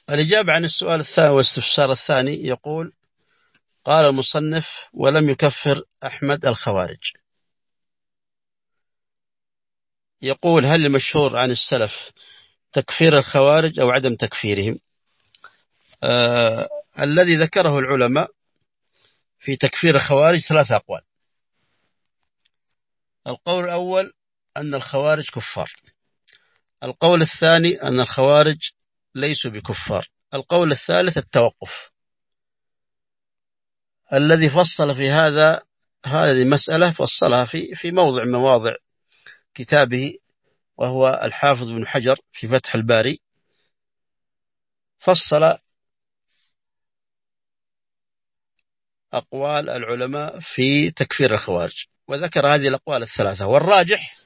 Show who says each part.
Speaker 1: الإجابة عن السؤال الثاني والاستفسار الثاني يقول: قال المصنف: ولم يكفر أحمد الخوارج. يقول: هل المشهور عن السلف تكفير الخوارج أو عدم تكفيرهم؟ الذي ذكره العلماء في تكفير الخوارج 3 أقوال. القول الأول أن الخوارج كفار. القول الثاني أن الخوارج ليسوا بكفار. القول الثالث التوقف. الذي فصل في هذه المسألة فصلها في موضع من مواضع كتابه، وهو الحافظ بن حجر في فتح الباري، فصل أقوال العلماء في تكفير الخوارج وذكر هذه الأقوال 3. والراجح